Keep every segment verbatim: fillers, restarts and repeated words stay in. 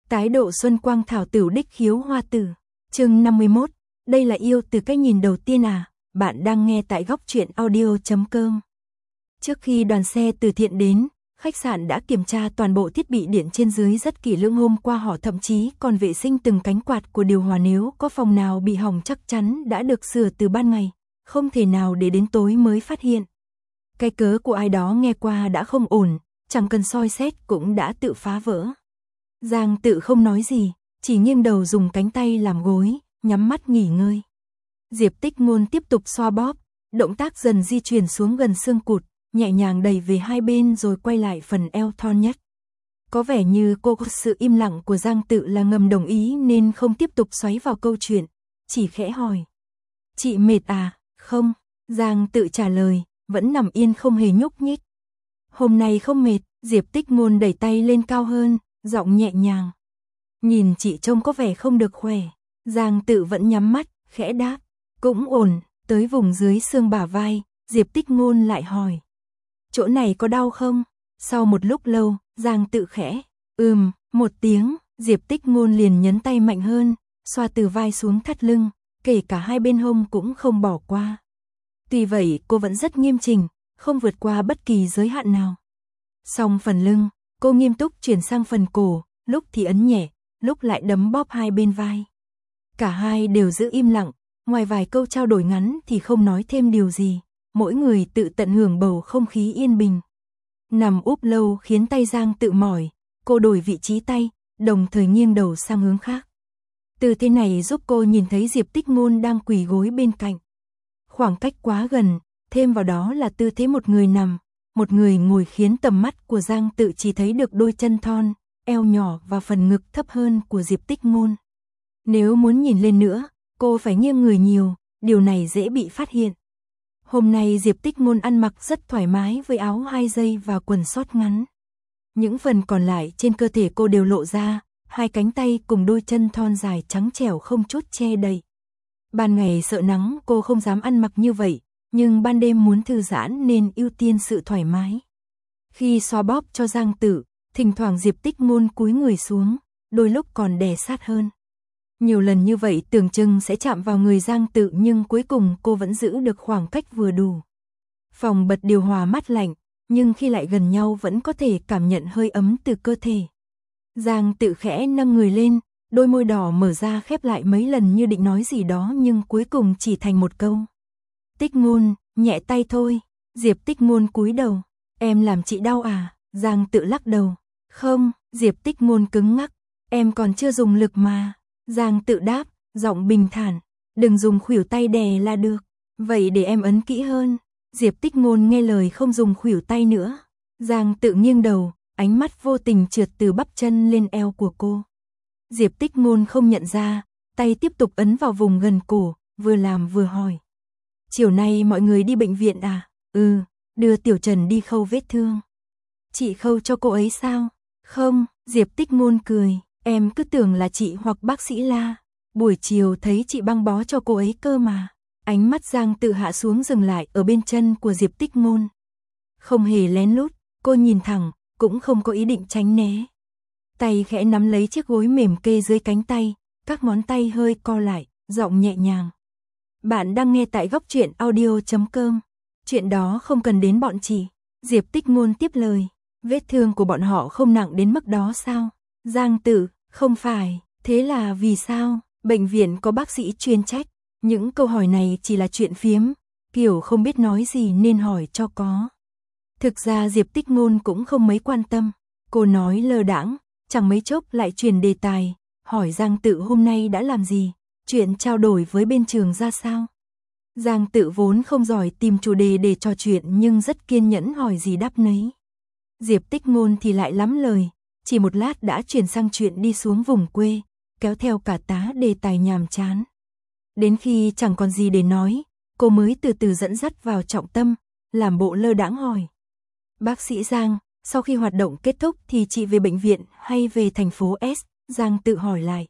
Tái độ xuân quang thảo tửu đích khiếu hoa tử. Chương năm mươi mốt. Đây là yêu từ cái nhìn đầu tiên à? Bạn đang nghe tại góc truyện audio chấm com. Trước khi đoàn xe từ thiện đến, khách sạn đã kiểm tra toàn bộ thiết bị điện trên dưới rất kỹ lưỡng, hôm qua họ thậm chí còn vệ sinh từng cánh quạt của điều hòa, nếu có phòng nào bị hỏng chắc chắn đã được sửa từ ban ngày, không thể nào để đến tối mới phát hiện. Cái cớ của ai đó nghe qua đã không ổn, chẳng cần soi xét cũng đã tự phá vỡ. Giang Tự không nói gì, chỉ nghiêng đầu dùng cánh tay làm gối, nhắm mắt nghỉ ngơi. Diệp Tích Ngôn tiếp tục xoa bóp, động tác dần di chuyển xuống gần xương cụt, nhẹ nhàng đẩy về hai bên rồi quay lại phần eo thon nhất. Có vẻ như cô có sự im lặng của Giang Tự là ngầm đồng ý nên không tiếp tục xoáy vào câu chuyện, chỉ khẽ hỏi. Chị mệt à? Không, Giang Tự trả lời, vẫn nằm yên không hề nhúc nhích. Hôm nay không mệt, Diệp Tích Ngôn đẩy tay lên cao hơn, giọng nhẹ nhàng. Nhìn chị trông có vẻ không được khỏe. Giang Tự vẫn nhắm mắt, khẽ đáp. Cũng ổn. Tới vùng dưới xương bả vai, Diệp Tích Ngôn lại hỏi. Chỗ này có đau không? Sau một lúc lâu, Giang Tự khẽ. Ừm, một tiếng, Diệp Tích Ngôn liền nhấn tay mạnh hơn, xoa từ vai xuống thắt lưng, kể cả hai bên hông cũng không bỏ qua. Tuy vậy cô vẫn rất nghiêm chỉnh, không vượt qua bất kỳ giới hạn nào. Xong phần lưng, cô nghiêm túc chuyển sang phần cổ, lúc thì ấn nhẹ, lúc lại đấm bóp hai bên vai. Cả hai đều giữ im lặng, ngoài vài câu trao đổi ngắn thì không nói thêm điều gì, mỗi người tự tận hưởng bầu không khí yên bình. Nằm úp lâu khiến tay Giang Tự mỏi, cô đổi vị trí tay, đồng thời nghiêng đầu sang hướng khác. Tư thế này giúp cô nhìn thấy Diệp Tích Ngôn đang quỳ gối bên cạnh. Khoảng cách quá gần, thêm vào đó là tư thế một người nằm, một người ngồi khiến tầm mắt của Giang Tự chỉ thấy được đôi chân thon, eo nhỏ và phần ngực thấp hơn của Diệp Tích Ngôn. Nếu muốn nhìn lên nữa, cô phải nghiêng người nhiều, điều này dễ bị phát hiện. Hôm nay Diệp Tích Ngôn ăn mặc rất thoải mái với áo hai dây và quần sót ngắn. Những phần còn lại trên cơ thể cô đều lộ ra, hai cánh tay cùng đôi chân thon dài trắng trẻo không chút che đậy. Ban ngày sợ nắng cô không dám ăn mặc như vậy, nhưng ban đêm muốn thư giãn nên ưu tiên sự thoải mái. Khi xoa bóp cho Giang Tự, thỉnh thoảng Diệp Tích Ngôn cúi người xuống, đôi lúc còn đè sát hơn. Nhiều lần như vậy tưởng chừng sẽ chạm vào người Giang Tự, nhưng cuối cùng cô vẫn giữ được khoảng cách vừa đủ. Phòng bật điều hòa mát lạnh, nhưng khi lại gần nhau vẫn có thể cảm nhận hơi ấm từ cơ thể. Giang Tự khẽ nâng người lên, đôi môi đỏ mở ra khép lại mấy lần như định nói gì đó nhưng cuối cùng chỉ thành một câu. Tích Ngôn, nhẹ tay thôi. Diệp Tích Ngôn cúi đầu. Em làm chị đau à? Giang Tự lắc đầu. Không, Diệp Tích Ngôn cứng ngắc. Em còn chưa dùng lực mà. Giang Tự đáp, giọng bình thản. Đừng dùng khuỷu tay đè là được. Vậy để em ấn kỹ hơn. Diệp Tích Ngôn nghe lời không dùng khuỷu tay nữa. Giang Tự nghiêng đầu, ánh mắt vô tình trượt từ bắp chân lên eo của cô. Diệp Tích Ngôn không nhận ra, tay tiếp tục ấn vào vùng gần cổ, vừa làm vừa hỏi. Chiều nay mọi người đi bệnh viện à? Ừ, đưa Tiểu Trần đi khâu vết thương. Chị khâu cho cô ấy sao? Không, Diệp Tích Ngôn cười, em cứ tưởng là chị hoặc bác sĩ La. Buổi chiều thấy chị băng bó cho cô ấy cơ mà. Ánh mắt Giang Tự hạ xuống dừng lại ở bên chân của Diệp Tích Ngôn. Không hề lén lút, cô nhìn thẳng, cũng không có ý định tránh né. Tay khẽ nắm lấy chiếc gối mềm kê dưới cánh tay, các ngón tay hơi co lại, giọng nhẹ nhàng. Bạn đang nghe tại góc truyện audio chấm com. Chuyện đó không cần đến bọn chị. Diệp Tích Ngôn tiếp lời. Vết thương của bọn họ không nặng đến mức đó sao? Giang Tự, không phải. Thế là vì sao? Bệnh viện có bác sĩ chuyên trách. Những câu hỏi này chỉ là chuyện phiếm, kiểu không biết nói gì nên hỏi cho có. Thực ra Diệp Tích Ngôn cũng không mấy quan tâm. Cô nói lơ đãng, chẳng mấy chốc lại chuyển đề tài, hỏi Giang Tự hôm nay đã làm gì, chuyện trao đổi với bên trường ra sao. Giang Tự vốn không giỏi tìm chủ đề để trò chuyện nhưng rất kiên nhẫn hỏi gì đáp nấy. Diệp Tích Ngôn thì lại lắm lời, chỉ một lát đã chuyển sang chuyện đi xuống vùng quê, kéo theo cả tá đề tài nhàm chán. Đến khi chẳng còn gì để nói, cô mới từ từ dẫn dắt vào trọng tâm, làm bộ lơ đãng hỏi. Bác sĩ Giang, sau khi hoạt động kết thúc thì chị về bệnh viện hay về thành phố S? Giang Tự hỏi lại.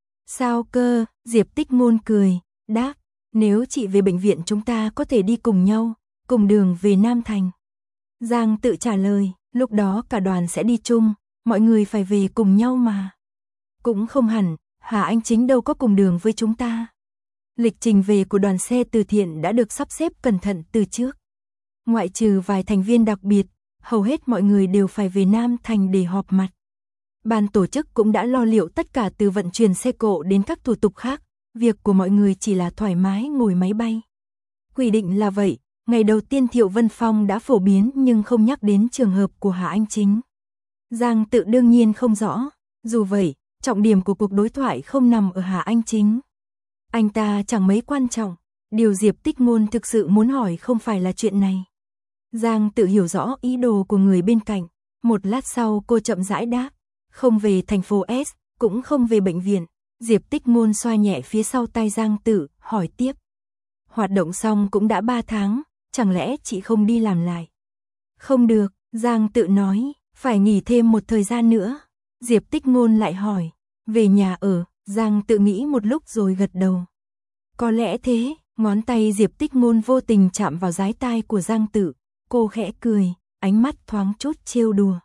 Sao cơ? Diệp Tích Ngôn cười, đáp. Nếu chị về bệnh viện chúng ta có thể đi cùng nhau, cùng đường về Nam Thành. Giang Tự trả lời, lúc đó cả đoàn sẽ đi chung, mọi người phải về cùng nhau mà. Cũng không hẳn, Hà Anh Chính đâu có cùng đường với chúng ta. Lịch trình về của đoàn xe từ thiện đã được sắp xếp cẩn thận từ trước. Ngoại trừ vài thành viên đặc biệt, hầu hết mọi người đều phải về Nam Thành để họp mặt. Ban tổ chức cũng đã lo liệu tất cả từ vận chuyển xe cộ đến các thủ tục khác, việc của mọi người chỉ là thoải mái ngồi máy bay. Quy định là vậy, ngày đầu tiên Thiệu Vân Phong đã phổ biến nhưng không nhắc đến trường hợp của Hà Anh Chính. Giang Tự đương nhiên không rõ, dù vậy, trọng điểm của cuộc đối thoại không nằm ở Hà Anh Chính. Anh ta chẳng mấy quan trọng, điều Diệp Tích Ngôn thực sự muốn hỏi không phải là chuyện này. Giang Tự hiểu rõ ý đồ của người bên cạnh, một lát sau cô chậm rãi đáp, không về thành phố S, cũng không về bệnh viện. Diệp Tích Ngôn xoa nhẹ phía sau tay Giang Tự, hỏi tiếp. Hoạt động xong cũng đã ba tháng, chẳng lẽ chị không đi làm lại? Không được, Giang Tự nói, phải nghỉ thêm một thời gian nữa. Diệp Tích Ngôn lại hỏi, về nhà ở, Giang Tự nghĩ một lúc rồi gật đầu. Có lẽ thế, ngón tay Diệp Tích Ngôn vô tình chạm vào dái tai của Giang Tự, cô khẽ cười, ánh mắt thoáng chút trêu đùa.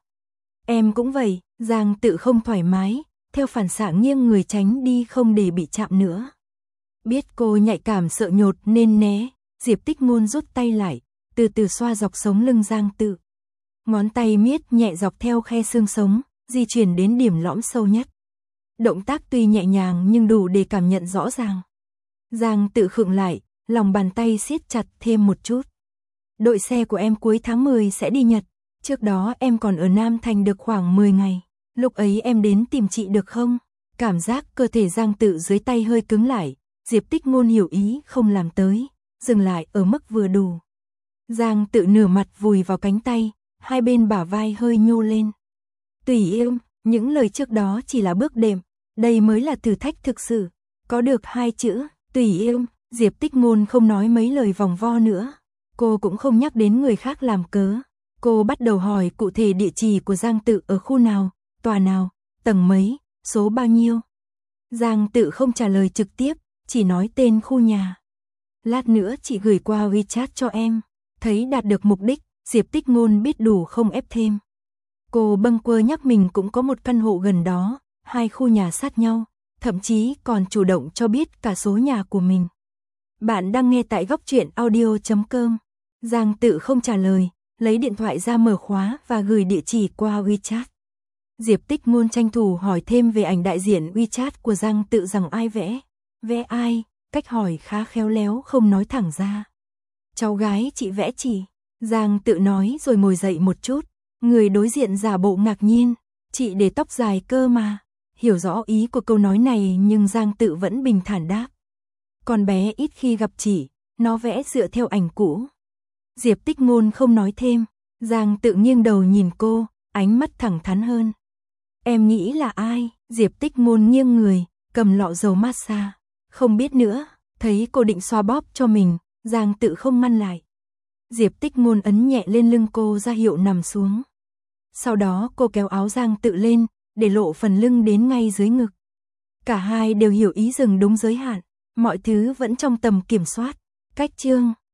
Em cũng vậy, Giang Tự không thoải mái, theo phản xạ nghiêng người tránh đi không để bị chạm nữa. Biết cô nhạy cảm sợ nhột nên né, Diệp Tích Ngôn rút tay lại, từ từ xoa dọc sống lưng Giang Tự. Ngón tay miết nhẹ dọc theo khe xương sống, di chuyển đến điểm lõm sâu nhất. Động tác tuy nhẹ nhàng nhưng đủ để cảm nhận rõ ràng. Giang Tự khựng lại, lòng bàn tay siết chặt thêm một chút. Đội xe của em cuối tháng mười sẽ đi Nhật, trước đó em còn ở Nam Thành được khoảng mười ngày. Lúc ấy em đến tìm chị được không? Cảm giác cơ thể Giang Tự dưới tay hơi cứng lại, Diệp Tích Ngôn hiểu ý không làm tới, dừng lại ở mức vừa đủ. Giang Tự nửa mặt vùi vào cánh tay, hai bên bả vai hơi nhô lên. Tùy em, những lời trước đó chỉ là bước đệm, đây mới là thử thách thực sự. Có được hai chữ, tùy em, Diệp Tích Ngôn không nói mấy lời vòng vo nữa. Cô cũng không nhắc đến người khác làm cớ. Cô bắt đầu hỏi cụ thể địa chỉ của Giang Tự ở khu nào, tòa nào, tầng mấy, số bao nhiêu. Giang Tự không trả lời trực tiếp, chỉ nói tên khu nhà. Lát nữa chị gửi qua WeChat cho em. Thấy đạt được mục đích, Diệp Tích Ngôn biết đủ không ép thêm. Cô bâng quơ nhắc mình cũng có một căn hộ gần đó, hai khu nhà sát nhau, thậm chí còn chủ động cho biết cả số nhà của mình. Bạn đang nghe tại góc truyện audio chấm com. Giang Tự không trả lời, lấy điện thoại ra mở khóa và gửi địa chỉ qua WeChat. Diệp Tích Ngôn tranh thủ hỏi thêm về ảnh đại diện WeChat của Giang Tự rằng ai vẽ. Vẽ ai? Cách hỏi khá khéo léo không nói thẳng ra. Cháu gái chị vẽ chỉ. Giang Tự nói rồi ngồi dậy một chút. Người đối diện giả bộ ngạc nhiên. Chị để tóc dài cơ mà. Hiểu rõ ý của câu nói này nhưng Giang Tự vẫn bình thản đáp. Con bé ít khi gặp chị, nó vẽ dựa theo ảnh cũ. Diệp Tích Ngôn không nói thêm. Giang Tự nghiêng đầu nhìn cô, ánh mắt thẳng thắn hơn. Em nghĩ là ai? Diệp Tích Ngôn nghiêng người, cầm lọ dầu massage. Không biết nữa, thấy cô định xoa bóp cho mình, Giang Tự không ngăn lại. Diệp Tích Ngôn ấn nhẹ lên lưng cô ra hiệu nằm xuống. Sau đó cô kéo áo Giang Tự lên, để lộ phần lưng đến ngay dưới ngực. Cả hai đều hiểu ý dừng đúng giới hạn, mọi thứ vẫn trong tầm kiểm soát. Cách chương